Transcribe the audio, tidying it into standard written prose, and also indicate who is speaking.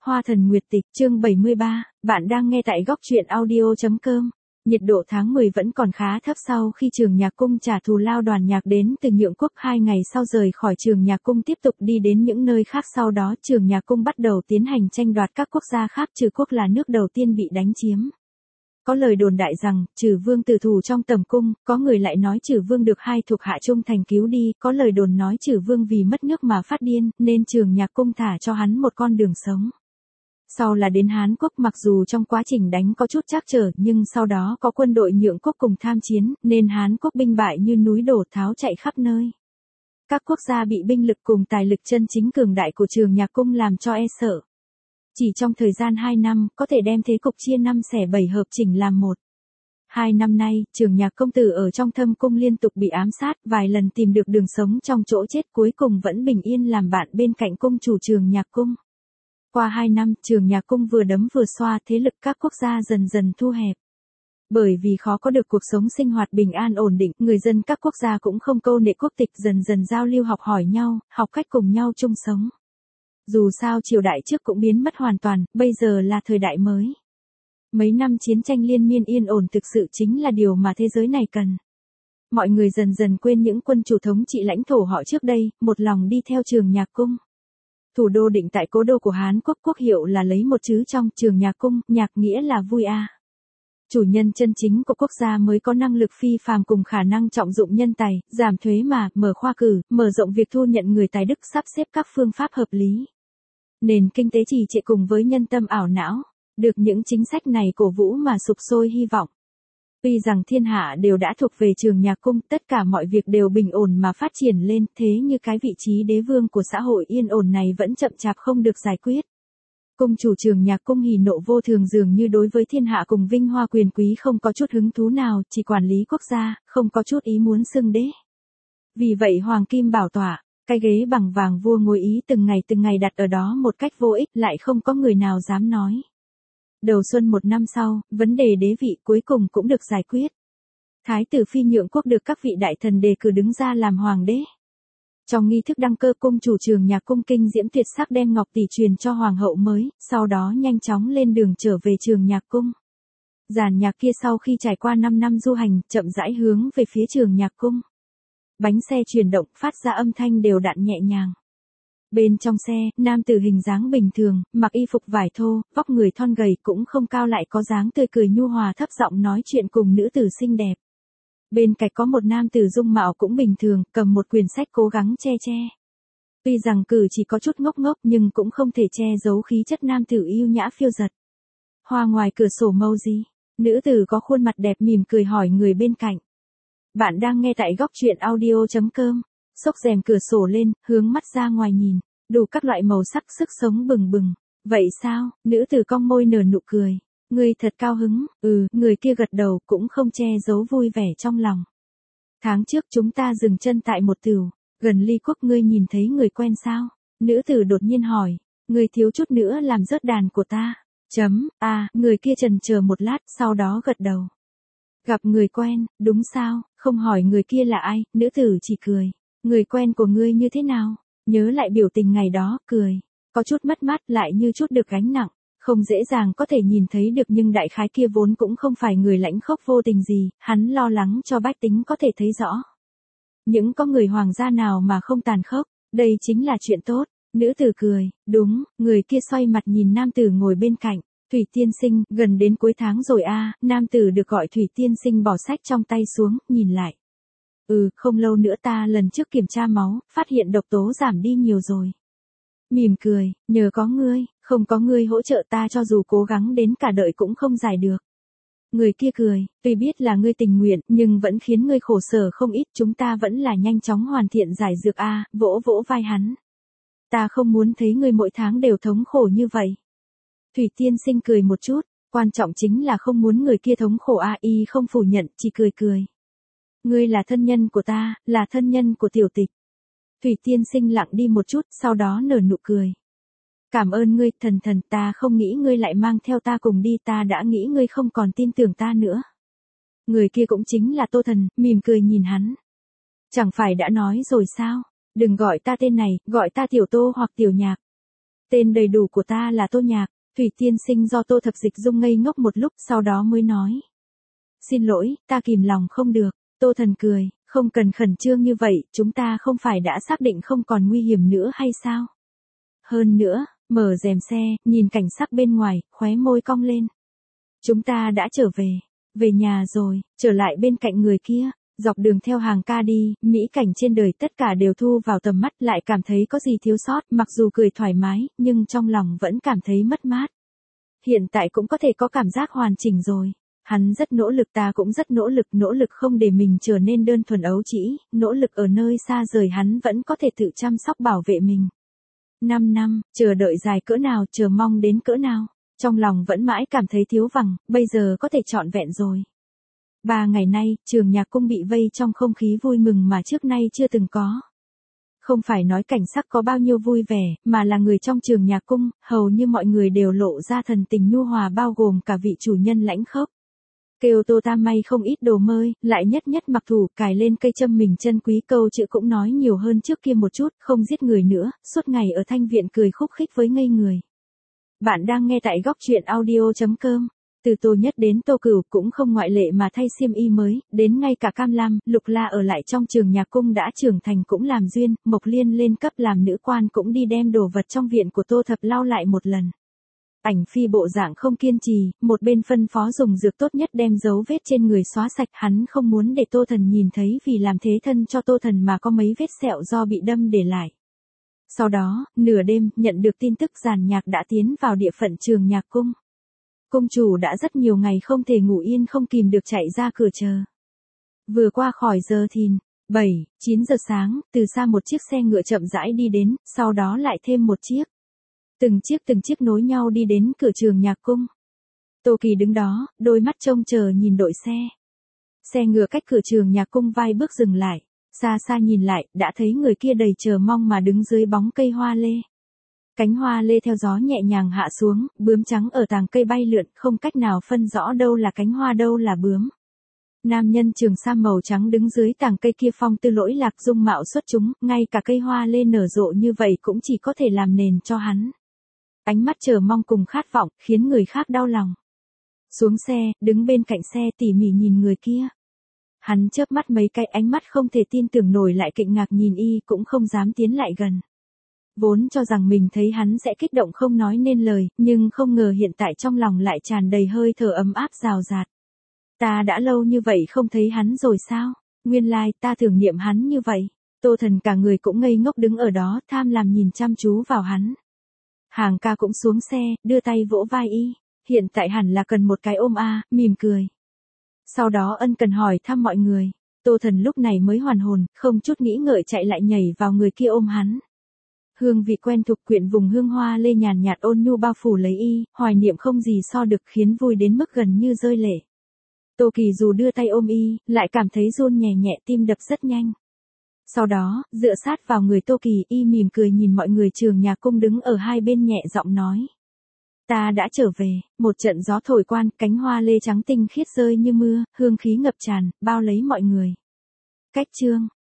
Speaker 1: Hoa thần nguyệt tịch chương 73, bạn đang nghe tại góc truyện audio.com. Nhiệt độ tháng 10 vẫn còn khá thấp sau khi trường nhạc cung trả thù lao đoàn nhạc đến từ Nhượng Quốc 2 ngày sau rời khỏi trường nhạc cung tiếp tục đi đến những nơi khác, sau đó trường nhạc cung bắt đầu tiến hành tranh đoạt các quốc gia khác. Trừ Quốc là nước đầu tiên bị đánh chiếm. Có lời đồn đại rằng, Trừ Vương tử thủ trong tầm cung, có người lại nói Trừ Vương được hai thuộc hạ trung thành cứu đi, có lời đồn nói Trừ Vương vì mất nước mà phát điên, nên trường nhạc cung thả cho hắn một con đường sống. Sau là đến Hán Quốc, mặc dù trong quá trình đánh có chút trắc trở nhưng sau đó có quân đội Nhượng Quốc cùng tham chiến, nên Hán Quốc binh bại như núi đổ, tháo chạy khắp nơi. Các quốc gia bị binh lực cùng tài lực chân chính cường đại của trường nhạc cung làm cho e sợ. Chỉ trong thời gian 2 năm, có thể đem thế cục chia 5 xẻ 7 hợp chỉnh làm một. 2 năm nay, trường nhạc công tử ở trong thâm cung liên tục bị ám sát, vài lần tìm được đường sống trong chỗ chết, cuối cùng vẫn bình yên làm bạn bên cạnh cung chủ trường nhạc cung. Qua 2 năm, trường nhạc cung vừa đấm vừa xoa, thế lực các quốc gia dần dần thu hẹp. Bởi vì khó có được cuộc sống sinh hoạt bình an ổn định, người dân các quốc gia cũng không câu nệ quốc tịch, dần dần giao lưu học hỏi nhau, học cách cùng nhau chung sống. Dù sao triều đại trước cũng biến mất hoàn toàn, bây giờ là thời đại mới. Mấy năm chiến tranh liên miên yên ổn thực sự chính là điều mà thế giới này cần. Mọi người dần dần quên những quân chủ thống trị lãnh thổ họ trước đây, một lòng đi theo trường nhạc cung. Thủ đô định tại cố đô của Hán Quốc, quốc hiệu là lấy một chữ trong, trường nhạc cung, nhạc nghĩa là vui a. Chủ nhân chân chính của quốc gia mới có năng lực phi phàm cùng khả năng trọng dụng nhân tài, giảm thuế mà, mở khoa cử, mở rộng việc thu nhận người tài đức, sắp xếp các phương pháp hợp lý. Nền kinh tế trì trệ cùng với nhân tâm ảo não, được những chính sách này cổ vũ mà sục sôi hy vọng. Tuy rằng thiên hạ đều đã thuộc về trường nhạc cung, tất cả mọi việc đều bình ổn mà phát triển lên, thế như cái vị trí đế vương của xã hội yên ổn này vẫn chậm chạp không được giải quyết. Cung chủ trường nhạc cung hỉ nộ vô thường, dường như đối với thiên hạ cùng vinh hoa quyền quý không có chút hứng thú nào, chỉ quản lý quốc gia, không có chút ý muốn xưng đế. Vì vậy hoàng kim bảo tọa, cái ghế bằng vàng vua ngồi ý từng ngày đặt ở đó một cách vô ích, lại không có người nào dám nói. Đầu xuân một năm sau, vấn đề đế vị cuối cùng cũng được giải quyết. Thái tử phi Nhượng Quốc được các vị đại thần đề cử đứng ra làm hoàng đế. Trong nghi thức đăng cơ, cung chủ trường nhạc cung kinh diễm tuyệt sắc đem ngọc tỷ truyền cho hoàng hậu mới, sau đó nhanh chóng lên đường trở về trường nhạc cung. Dàn nhạc kia sau khi trải qua 5 năm du hành, chậm rãi hướng về phía trường nhạc cung. Bánh xe chuyển động, phát ra âm thanh đều đặn nhẹ nhàng. Bên trong xe, nam tử hình dáng bình thường, mặc y phục vải thô, vóc người thon gầy, cũng không cao lại có dáng tươi cười nhu hòa, thấp giọng nói chuyện cùng nữ tử xinh đẹp. Bên cạnh có một nam tử dung mạo cũng bình thường, cầm một quyển sách cố gắng che. Tuy rằng cử chỉ có chút ngốc nhưng cũng không thể che giấu khí chất nam tử yêu nhã phiêu dật. Hoa ngoài cửa sổ màu gì? Nữ tử có khuôn mặt đẹp mỉm cười hỏi người bên cạnh. Bạn đang nghe tại góc truyện audio.com. Xốc rèm cửa sổ lên, hướng mắt ra ngoài nhìn, đủ các loại màu sắc, sức sống bừng bừng. Vậy sao? Nữ tử cong môi nở nụ cười. Ngươi thật cao hứng. Người kia gật đầu, cũng không che giấu vui vẻ trong lòng. Tháng trước chúng ta dừng chân tại một tửu gần Ly Quốc, ngươi nhìn thấy người quen sao? Nữ tử đột nhiên hỏi. Ngươi thiếu chút nữa làm rớt đàn của ta. Người kia chần chờ một lát, sau đó gật đầu. Gặp người quen, đúng sao? Không hỏi người kia là ai, nữ tử chỉ cười. Người quen của ngươi như thế nào? Nhớ lại biểu tình ngày đó, cười. Có chút mất mát, lại như chút được gánh nặng. Không dễ dàng có thể nhìn thấy được, nhưng đại khái kia vốn cũng không phải người lãnh khốc vô tình gì, hắn lo lắng cho bách tính có thể thấy rõ. Những có người hoàng gia nào mà không tàn khốc, đây chính là chuyện tốt. Nữ tử cười, đúng, người kia xoay mặt nhìn nam tử ngồi bên cạnh. Thủy tiên sinh, gần đến cuối tháng rồi a. Nam tử được gọi Thủy tiên sinh bỏ sách trong tay xuống, nhìn lại. Không lâu nữa ta lần trước kiểm tra máu, phát hiện độc tố giảm đi nhiều rồi. Mỉm cười, nhờ có ngươi, không có ngươi hỗ trợ ta cho dù cố gắng đến cả đời cũng không giải được. Người kia cười, tuy biết là ngươi tình nguyện, nhưng vẫn khiến ngươi khổ sở không ít, chúng ta vẫn là nhanh chóng hoàn thiện giải dược a. Vỗ vỗ vai hắn. Ta không muốn thấy ngươi mỗi tháng đều thống khổ như vậy. Thủy tiên sinh cười một chút, quan trọng chính là không muốn người kia thống khổ a. Y không phủ nhận, chỉ cười. Ngươi là thân nhân của ta, là thân nhân của tiểu tịch. Thủy tiên sinh lặng đi một chút, sau đó nở nụ cười. Cảm ơn ngươi, thần, ta không nghĩ ngươi lại mang theo ta cùng đi, ta đã nghĩ ngươi không còn tin tưởng ta nữa. Người kia cũng chính là Tô Thần, mỉm cười nhìn hắn. Chẳng phải đã nói rồi sao? Đừng gọi ta tên này, gọi ta tiểu Tô hoặc tiểu Nhạc. Tên đầy đủ của ta là Tô Nhạc, Thủy tiên sinh. Do Tô Thập Dịch Dung ngây ngốc một lúc sau đó mới nói. Xin lỗi, ta kìm lòng không được. Tô Thần cười, không cần khẩn trương như vậy, chúng ta không phải đã xác định không còn nguy hiểm nữa hay sao? Hơn nữa, mở rèm xe, nhìn cảnh sắc bên ngoài, khóe môi cong lên. Chúng ta đã trở về nhà rồi, trở lại bên cạnh người kia. Dọc đường theo hàng ca đi, mỹ cảnh trên đời tất cả đều thu vào tầm mắt, lại cảm thấy có gì thiếu sót, mặc dù cười thoải mái, nhưng trong lòng vẫn cảm thấy mất mát. Hiện tại cũng có thể có cảm giác hoàn chỉnh rồi. Hắn rất nỗ lực, ta cũng rất nỗ lực không để mình trở nên đơn thuần ấu trĩ, nỗ lực ở nơi xa rời hắn vẫn có thể tự chăm sóc bảo vệ mình. 5 năm, chờ đợi dài cỡ nào, chờ mong đến cỡ nào, trong lòng vẫn mãi cảm thấy thiếu vắng, bây giờ có thể trọn vẹn rồi. 3 ngày nay, Trường Nhạc Cung bị vây trong không khí vui mừng mà trước nay chưa từng có. Không phải nói cảnh sắc có bao nhiêu vui vẻ, mà là người trong Trường Nhạc Cung, hầu như mọi người đều lộ ra thần tình nhu hòa, bao gồm cả vị chủ nhân Lãnh Khốc. Kêu Tô Tam may không ít đồ mơi, lại nhất mặc thủ, cài lên cây châm mình chân quý, câu chữ cũng nói nhiều hơn trước kia một chút, không giết người nữa, suốt ngày ở thanh viện cười khúc khích với ngây người. Bạn đang nghe tại góc truyện audio.com. Từ Tô Nhất đến Tô Cửu cũng không ngoại lệ mà thay xiêm y mới, đến ngay cả Cam Lam, Lục La ở lại trong Trường Nhạc Cung đã trưởng thành cũng làm duyên, Mộc Liên lên cấp làm nữ quan cũng đi đem đồ vật trong viện của Tô Thập lau lại một lần. Ảnh Phi bộ dạng không kiên trì, một bên phân phó dùng dược tốt nhất đem dấu vết trên người xóa sạch, hắn không muốn để Tô Thần nhìn thấy, vì làm thế thân cho Tô Thần mà có mấy vết sẹo do bị đâm để lại. Sau đó, nửa đêm, nhận được tin tức Giàn Nhạc đã tiến vào địa phận Trường Nhạc Cung. Cung chủ đã rất nhiều ngày không thể ngủ yên, không kìm được chạy ra cửa chờ. Vừa qua khỏi giờ thìn, 7-9 giờ sáng, từ xa một chiếc xe ngựa chậm rãi đi đến, sau đó lại thêm một chiếc. Từng chiếc nối nhau đi đến cửa Trường Nhạc Cung. Tô Kỳ đứng đó, đôi mắt trông chờ nhìn đội xe. Xe ngựa cách cửa Trường Nhạc Cung vài bước dừng lại, xa xa nhìn lại, đã thấy người kia đầy chờ mong mà đứng dưới bóng cây hoa lê. Cánh hoa lê theo gió nhẹ nhàng hạ xuống, bướm trắng ở tàng cây bay lượn, không cách nào phân rõ đâu là cánh hoa đâu là bướm. Nam nhân trường sam màu trắng đứng dưới tàng cây kia phong tư lỗi lạc, dung mạo xuất chúng, ngay cả cây hoa lê nở rộ như vậy cũng chỉ có thể làm nền cho hắn. Ánh mắt chờ mong cùng khát vọng, khiến người khác đau lòng. Xuống xe, đứng bên cạnh xe tỉ mỉ nhìn người kia. Hắn chớp mắt mấy cái, ánh mắt không thể tin tưởng nổi, lại kinh ngạc nhìn y, cũng không dám tiến lại gần. Vốn cho rằng mình thấy hắn sẽ kích động không nói nên lời, nhưng không ngờ hiện tại trong lòng lại tràn đầy hơi thở ấm áp rào rạt. Ta đã lâu như vậy không thấy hắn rồi sao? Nguyên lai ta tưởng niệm hắn như vậy. Tô Thần cả người cũng ngây ngốc đứng ở đó, tham lam nhìn chăm chú vào hắn. Hàng ca cũng xuống xe, đưa tay vỗ vai y. Hiện tại hẳn là cần một cái ôm a, mỉm cười. Sau đó ân cần hỏi thăm mọi người. Tô Thần lúc này mới hoàn hồn, không chút nghĩ ngợi chạy lại nhảy vào người kia ôm hắn. Hương vị quen thuộc quyện vùng hương hoa lê nhàn nhạt ôn nhu bao phủ lấy y, hoài niệm không gì so được, khiến vui đến mức gần như rơi lệ. Tô Kỳ dù đưa tay ôm y, lại cảm thấy run nhẹ nhẹ, tim đập rất nhanh. Sau đó, dựa sát vào người Tô Kỳ, y mỉm cười nhìn mọi người Trường Nhạc Cung đứng ở hai bên, nhẹ giọng nói. Ta đã trở về. Một trận gió thổi qua, cánh hoa lê trắng tinh khiết rơi như mưa, hương khí ngập tràn, bao lấy mọi người. Cách chương